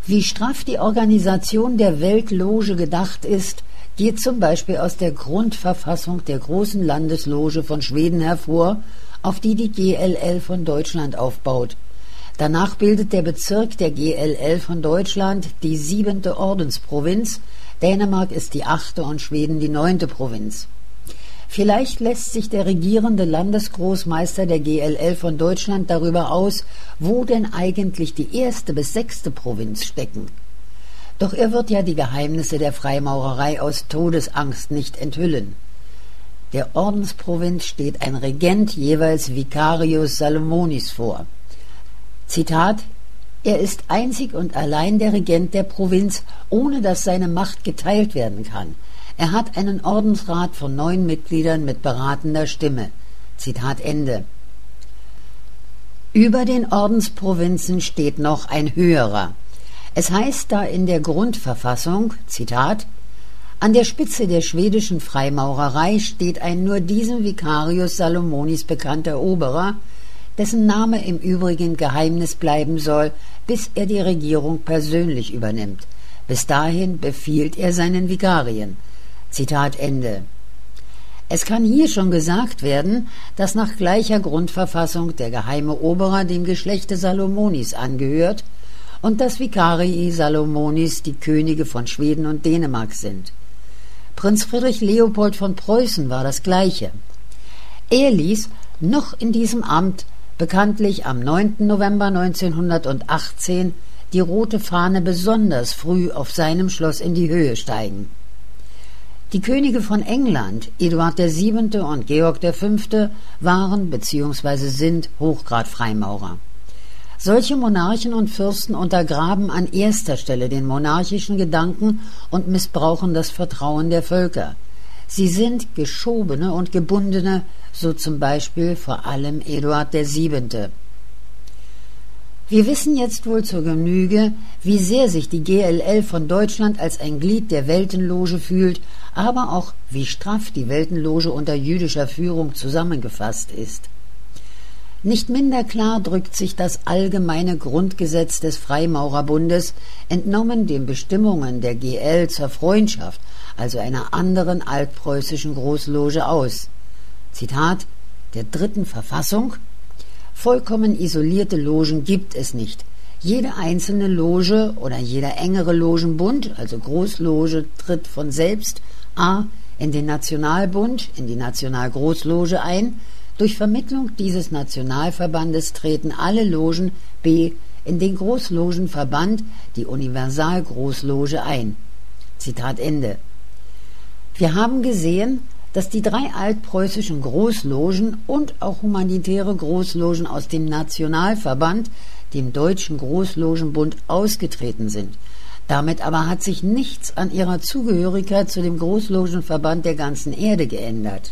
Wie straff die Organisation der Weltloge gedacht ist, geht zum Beispiel aus der Grundverfassung der großen Landesloge von Schweden hervor, auf die die GLL von Deutschland aufbaut. Danach bildet der Bezirk der GLL von Deutschland die 7. Ordensprovinz, Dänemark ist die 8. und Schweden die 9. Provinz. Vielleicht lässt sich der regierende Landesgroßmeister der GLL von Deutschland darüber aus, wo denn eigentlich die 1. bis 6. Provinz stecken. Doch er wird ja die Geheimnisse der Freimaurerei aus Todesangst nicht enthüllen. Der Ordensprovinz steht ein Regent, jeweils Vicarius Salomonis, vor. Zitat: Er ist einzig und allein der Regent der Provinz, ohne dass seine Macht geteilt werden kann. Er hat einen Ordensrat von 9 Mitgliedern mit beratender Stimme. Zitat Ende. Über den Ordensprovinzen steht noch ein höherer. Es heißt da in der Grundverfassung, Zitat: An der Spitze der schwedischen Freimaurerei steht ein nur diesem Vicarius Salomonis bekannter Oberer, dessen Name im Übrigen Geheimnis bleiben soll, bis er die Regierung persönlich übernimmt. Bis dahin befiehlt er seinen Vikarien. Zitat Ende. Es kann hier schon gesagt werden, dass nach gleicher Grundverfassung der geheime Oberer dem Geschlechte Salomonis angehört und dass Vicarii Salomonis die Könige von Schweden und Dänemark sind. Prinz Friedrich Leopold von Preußen war das Gleiche. Er ließ noch in diesem Amt bekanntlich am 9. November 1918 die rote Fahne besonders früh auf seinem Schloss in die Höhe steigen. Die Könige von England, Eduard VII. Und Georg V., waren bzw. sind Hochgrad-Freimaurer. Solche Monarchen und Fürsten untergraben an erster Stelle den monarchischen Gedanken und missbrauchen das Vertrauen der Völker. Sie sind Geschobene und Gebundene, so zum Beispiel vor allem Eduard VII. Wir wissen jetzt wohl zur Genüge, wie sehr sich die GLL von Deutschland als ein Glied der Weltenloge fühlt, aber auch wie straff die Weltenloge unter jüdischer Führung zusammengefasst ist. Nicht minder klar drückt sich das allgemeine Grundgesetz des Freimaurerbundes, entnommen den Bestimmungen der GL zur Freundschaft, also einer anderen altpreußischen Großloge, aus. Zitat der 3. Verfassung: Vollkommen isolierte Logen gibt es nicht. Jede einzelne Loge oder jeder engere Logenbund, also Großloge, tritt von selbst a. in den Nationalbund, in die Nationalgroßloge ein. Durch Vermittlung dieses Nationalverbandes treten alle Logen b. in den Großlogenverband, die Universalgroßloge, ein. Zitat Ende. Wir haben gesehen, dass die 3 altpreußischen Großlogen und auch humanitäre Großlogen aus dem Nationalverband, dem Deutschen Großlogenbund, ausgetreten sind. Damit aber hat sich nichts an ihrer Zugehörigkeit zu dem Großlogenverband der ganzen Erde geändert.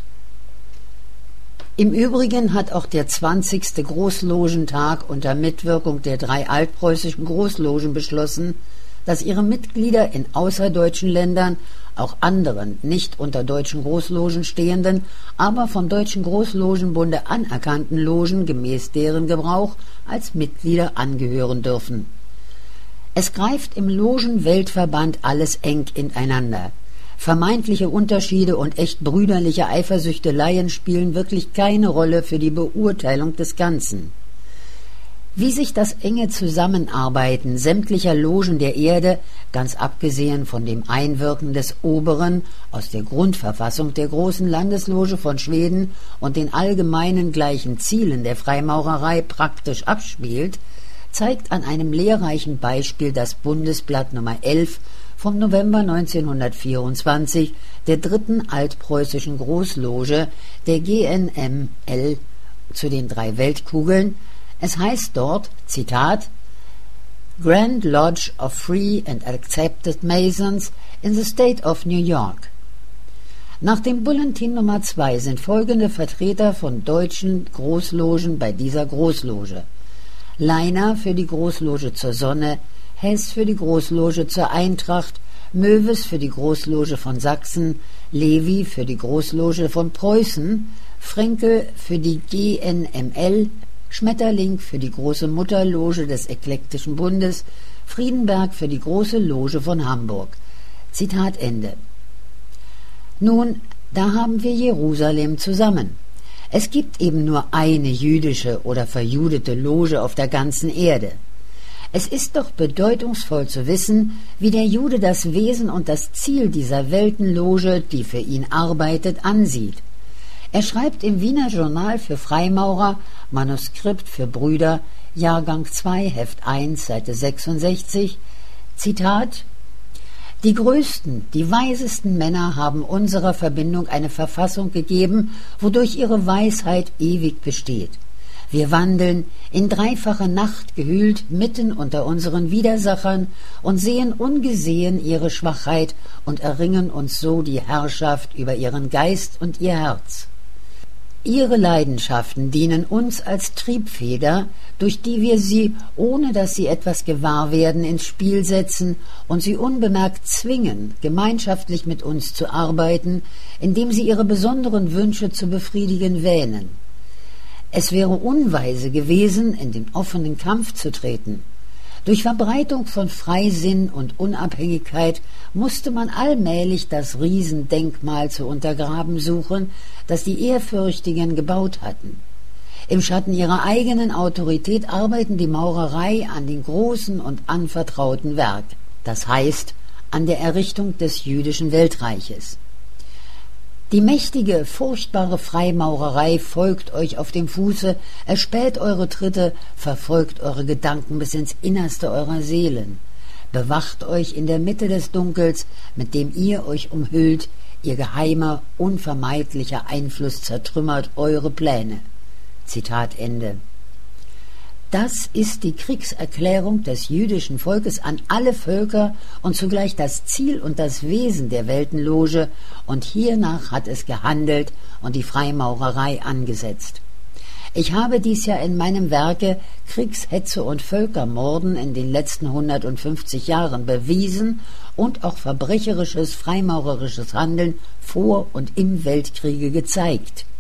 Im Übrigen hat auch der 20. Großlogentag unter Mitwirkung der 3 altpreußischen Großlogen beschlossen, dass ihre Mitglieder in außerdeutschen Ländern, auch anderen nicht unter deutschen Großlogen stehenden, aber vom Deutschen Großlogenbunde anerkannten Logen gemäß deren Gebrauch als Mitglieder angehören dürfen. Es greift im Logenweltverband alles eng ineinander. Vermeintliche Unterschiede und echt brüderliche Eifersüchteleien spielen wirklich keine Rolle für die Beurteilung des Ganzen. Wie sich das enge Zusammenarbeiten sämtlicher Logen der Erde, ganz abgesehen von dem Einwirken des Oberen aus der Grundverfassung der großen Landesloge von Schweden und den allgemeinen gleichen Zielen der Freimaurerei praktisch abspielt, zeigt an einem lehrreichen Beispiel das Bundesblatt Nummer 11 vom November 1924 der 3. altpreußischen Großloge, der GNML, zu den 3 Weltkugeln. Es heißt dort, Zitat, Grand Lodge of Free and Accepted Masons in the State of New York. Nach dem Bulletin Nummer 2 sind folgende Vertreter von deutschen Großlogen bei dieser Großloge: Leiner für die Großloge zur Sonne, Hess für die Großloge zur Eintracht, Mewes für die Großloge von Sachsen, Levi für die Großloge von Preußen, Frenkel für die GNML, Schmetterling für die große Mutterloge des Eklektischen Bundes, Friedenberg für die Große Loge von Hamburg. Zitat Ende. Nun, da haben wir Jerusalem zusammen. Es gibt eben nur eine jüdische oder verjudete Loge auf der ganzen Erde. Es ist doch bedeutungsvoll zu wissen, wie der Jude das Wesen und das Ziel dieser Weltenloge, die für ihn arbeitet, ansieht. Er schreibt im Wiener Journal für Freimaurer, Manuskript für Brüder, Jahrgang 2, Heft 1, Seite 66, Zitat: Die größten, die weisesten Männer haben unserer Verbindung eine Verfassung gegeben, wodurch ihre Weisheit ewig besteht. Wir wandeln, in dreifache Nacht gehüllt, mitten unter unseren Widersachern und sehen ungesehen ihre Schwachheit und erringen uns so die Herrschaft über ihren Geist und ihr Herz. Ihre Leidenschaften dienen uns als Triebfeder, durch die wir sie, ohne dass sie etwas gewahr werden, ins Spiel setzen und sie unbemerkt zwingen, gemeinschaftlich mit uns zu arbeiten, indem sie ihre besonderen Wünsche zu befriedigen wähnen. Es wäre unweise gewesen, in den offenen Kampf zu treten. Durch Verbreitung von Freisinn und Unabhängigkeit musste man allmählich das Riesendenkmal zu untergraben suchen, das die Ehrfürchtigen gebaut hatten. Im Schatten ihrer eigenen Autorität arbeiten die Maurerei an den großen und anvertrauten Werk, das heißt an der Errichtung des jüdischen Weltreiches. Die mächtige, furchtbare Freimaurerei folgt euch auf dem Fuße, erspäht eure Tritte, verfolgt eure Gedanken bis ins Innerste eurer Seelen, bewacht euch in der Mitte des Dunkels, mit dem ihr euch umhüllt, ihr geheimer, unvermeidlicher Einfluss zertrümmert eure Pläne. Zitat Ende. Das ist die Kriegserklärung des jüdischen Volkes an alle Völker und zugleich das Ziel und das Wesen der Weltenloge, und hiernach hat es gehandelt und die Freimaurerei angesetzt. Ich habe dies ja in meinem Werke Kriegshetze und Völkermorden in den letzten 150 Jahren bewiesen und auch verbrecherisches, freimaurerisches Handeln vor und im Weltkriege gezeigt.